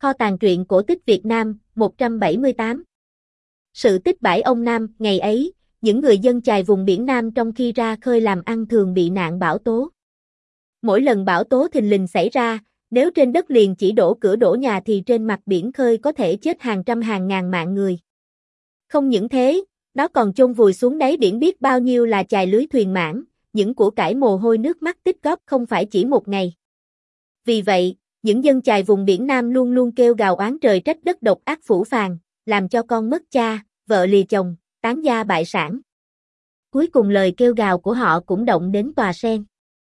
Kho tàng truyện cổ tích Việt Nam, 178. Sự tích bãi ông Nam, ngày ấy, những người dân chài vùng biển Nam trong khi ra khơi làm ăn thường bị nạn bão tố. Mỗi lần bão tố thình lình xảy ra, nếu trên đất liền chỉ đổ cửa đổ nhà thì trên mặt biển khơi có thể chết hàng trăm hàng ngàn mạng người. Không những thế, nó còn chôn vùi xuống đáy biển biết bao nhiêu là chài lưới thuyền mãn, những của cải mồ hôi nước mắt tích góp không phải chỉ một ngày. Vì vậy, những dân chài vùng biển Nam luôn luôn kêu gào oán trời trách đất độc ác phủ phàng, làm cho con mất cha, vợ lìa chồng, tán gia bại sản. Cuối cùng lời kêu gào của họ cũng động đến tòa sen.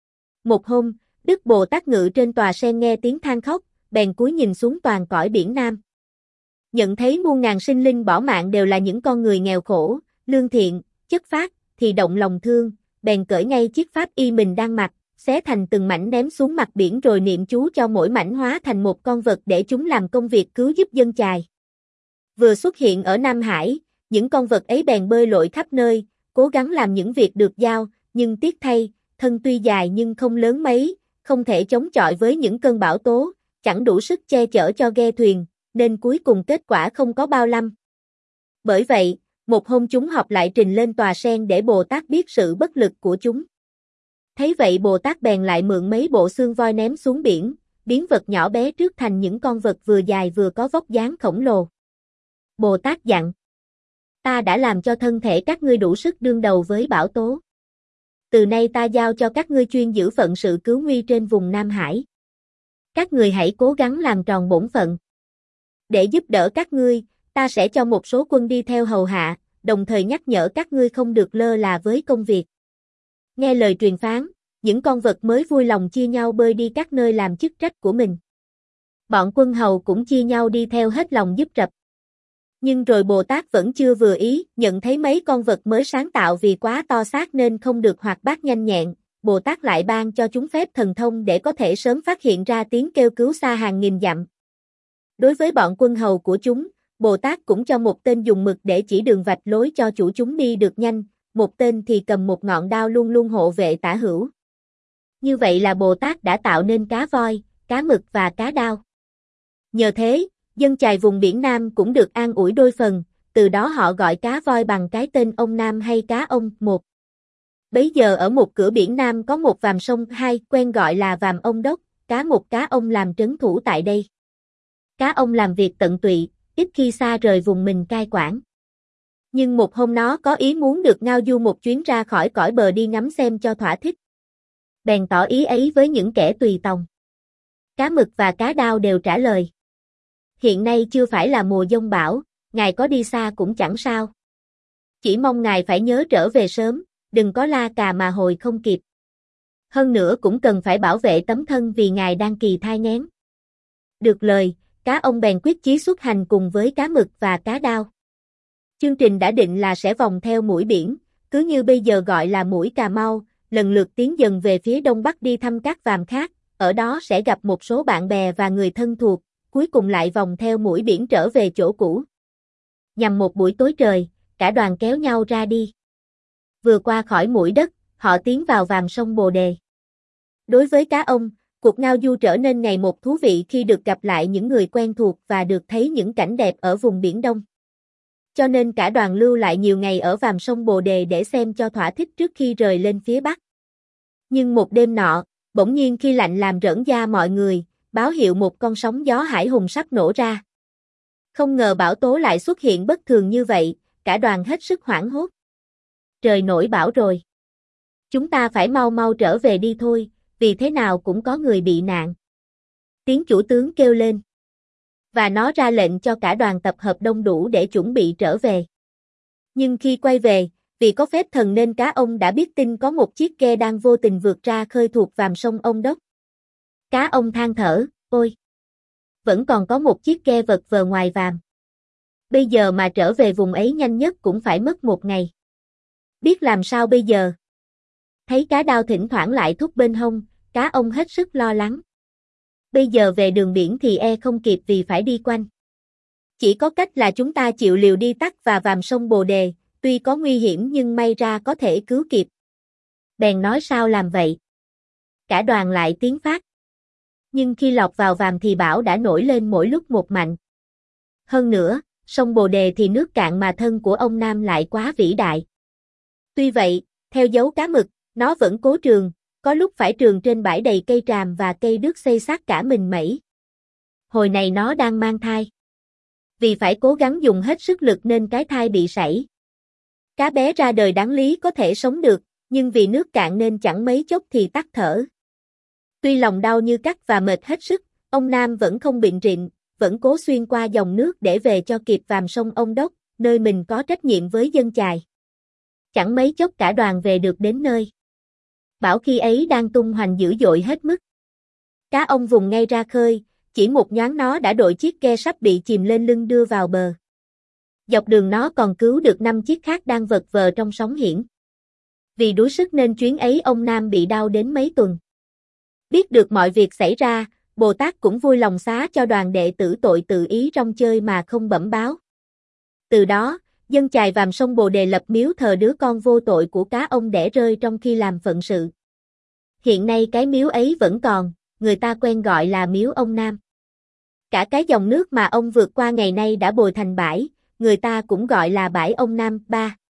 Một hôm, Đức Bồ Tát ngự trên tòa sen nghe tiếng than khóc, bèn cúi nhìn xuống toàn cõi biển Nam. Nhận thấy muôn ngàn sinh linh bỏ mạng đều là những con người nghèo khổ, lương thiện, chất phác, thì động lòng thương, bèn cởi ngay chiếc pháp y mình đang mặc, xé thành từng mảnh ném xuống mặt biển rồi niệm chú cho mỗi mảnh hóa thành một con vật để chúng làm công việc cứu giúp dân chài. Vừa xuất hiện ở Nam Hải, những con vật ấy bèn bơi lội khắp nơi, cố gắng làm những việc được giao, nhưng tiếc thay, thân tuy dài nhưng không lớn mấy, không thể chống chọi với những cơn bão tố, chẳng đủ sức che chở cho ghe thuyền, nên cuối cùng kết quả không có bao lâm. Bởi vậy, một hôm chúng họp lại trình lên tòa sen để Bồ Tát biết sự bất lực của chúng. Thấy vậy Bồ Tát bèn lại mượn mấy bộ xương voi ném xuống biển, biến vật nhỏ bé trước thành những con vật vừa dài vừa có vóc dáng khổng lồ. Bồ Tát dặn: Ta đã làm cho thân thể các ngươi đủ sức đương đầu với bão tố. Từ nay ta giao cho các ngươi chuyên giữ phận sự cứu nguy trên vùng Nam Hải. Các người hãy cố gắng làm tròn bổn phận. Để giúp đỡ các ngươi, ta sẽ cho một số quân đi theo hầu hạ, đồng thời nhắc nhở các ngươi không được lơ là với công việc. Nghe lời truyền phán, những con vật mới vui lòng chia nhau bơi đi các nơi làm chức trách của mình. Bọn quân hầu cũng chia nhau đi theo hết lòng giúp rập. Nhưng rồi Bồ Tát vẫn chưa vừa ý, nhận thấy mấy con vật mới sáng tạo vì quá to xác nên không được hoạt bát nhanh nhẹn, Bồ Tát lại ban cho chúng phép thần thông để có thể sớm phát hiện ra tiếng kêu cứu xa hàng nghìn dặm. Đối với bọn quân hầu của chúng, Bồ Tát cũng cho một tên dùng mực để chỉ đường vạch lối cho chủ chúng đi được nhanh, một tên thì cầm một ngọn đao luôn luôn hộ vệ tả hữu. Như vậy là Bồ Tát đã tạo nên cá voi, cá mực và cá đao. Nhờ thế, dân chài vùng biển Nam cũng được an ủi đôi phần, từ đó họ gọi cá voi bằng cái tên ông Nam hay cá ông một. Bấy giờ ở một cửa biển Nam có một vàm sông hai quen gọi là vàm ông đốc, cá một cá ông làm trấn thủ tại đây. Cá ông làm việc tận tụy, ít khi xa rời vùng mình cai quản. Nhưng một hôm nó có ý muốn được ngao du một chuyến ra khỏi cõi bờ đi ngắm xem cho thỏa thích. Bèn tỏ ý ấy với những kẻ tùy tòng. Cá mực và cá đao đều trả lời: Hiện nay chưa phải là mùa giông bão, ngài có đi xa cũng chẳng sao. Chỉ mong ngài phải nhớ trở về sớm, đừng có la cà mà hồi không kịp. Hơn nữa cũng cần phải bảo vệ tấm thân vì ngài đang kỳ thai nghén. Được lời, cá ông bèn quyết chí xuất hành cùng với cá mực và cá đao. Chương trình đã định là sẽ vòng theo mũi biển, cứ như bây giờ gọi là mũi Cà Mau, lần lượt tiến dần về phía đông bắc đi thăm các vàm khác, ở đó sẽ gặp một số bạn bè và người thân thuộc, cuối cùng lại vòng theo mũi biển trở về chỗ cũ. Nhằm một buổi tối trời, cả đoàn kéo nhau ra đi. Vừa qua khỏi mũi đất, họ tiến vào vàm sông Bồ Đề. Đối với cá ông, cuộc ngao du trở nên ngày một thú vị khi được gặp lại những người quen thuộc và được thấy những cảnh đẹp ở vùng Biển Đông. Cho nên cả đoàn lưu lại nhiều ngày ở vàm sông Bồ Đề để xem cho thỏa thích trước khi rời lên phía Bắc. Nhưng một đêm nọ, bỗng nhiên khi lạnh làm rởn da mọi người, báo hiệu một con sóng gió hải hùng sắp nổ ra. Không ngờ bão tố lại xuất hiện bất thường như vậy, cả đoàn hết sức hoảng hốt. Trời nổi bão rồi. Chúng ta phải mau mau trở về đi thôi, vì thế nào cũng có người bị nạn. Tiếng chủ tướng kêu lên. Và nó ra lệnh cho cả đoàn tập hợp đông đủ để chuẩn bị trở về. Nhưng khi quay về, vì có phép thần nên cá ông đã biết tin có một chiếc ghe đang vô tình vượt ra khơi thuộc vàm sông Ông Đốc. Cá ông than thở, ôi! Vẫn còn có một chiếc ghe vật vờ ngoài vàm. Bây giờ mà trở về vùng ấy nhanh nhất cũng phải mất một ngày. Biết làm sao bây giờ? Thấy cá đao thỉnh thoảng lại thúc bên hông, cá ông hết sức lo lắng. Bây giờ về đường biển thì không kịp vì phải đi quanh. Chỉ có cách là chúng ta chịu liều đi tắt và vàm sông Bồ Đề, tuy có nguy hiểm nhưng may ra có thể cứu kịp. Bèn nói sao làm vậy? Cả đoàn lại tiến phát. nhưng khi lọt vào Vàm thì bão đã nổi lên mỗi lúc một mạnh. Hơn nữa, sông Bồ Đề thì nước cạn mà thân của ông Nam lại quá vĩ đại. Tuy vậy, theo dấu cá mực, nó vẫn cố trường, có lúc phải trường trên bãi đầy cây tràm và cây đước xây xát cả mình mẩy. Hồi này nó đang mang thai. Vì phải cố gắng dùng hết sức lực nên cái thai bị sảy. Cá bé ra đời đáng lý có thể sống được, nhưng vì nước cạn nên chẳng mấy chốc thì tắt thở. Tuy lòng đau như cắt và mệt hết sức, ông Nam vẫn không bệnh rịnh, vẫn cố xuyên qua dòng nước để về cho kịp Vàm sông Ông Đốc, nơi mình có trách nhiệm với dân chài. Chẳng mấy chốc cả đoàn về được đến nơi. Bão khi ấy đang tung hoành dữ dội hết mức. Cá ông vùng ngay ra khơi, chỉ một nhoáng nó đã đội chiếc ghe sắp bị chìm lên lưng đưa vào bờ. Dọc đường nó còn cứu được 5 chiếc khác đang vật vờ trong sóng hiển. Vì đuối sức nên chuyến ấy ông Nam bị đau đến mấy tuần. Biết được mọi việc xảy ra, Bồ Tát cũng vui lòng xá cho đoàn đệ tử tội tự ý rong chơi mà không bẩm báo. Từ đó, dân chài Vàm sông Bồ Đề lập miếu thờ đứa con vô tội của cá ông đẻ rơi trong khi làm phận sự. Hiện nay cái miếu ấy vẫn còn, người ta quen gọi là miếu ông Nam. Cả cái dòng nước mà ông vượt qua ngày nay đã bồi thành bãi, người ta cũng gọi là bãi ông Nam. 3.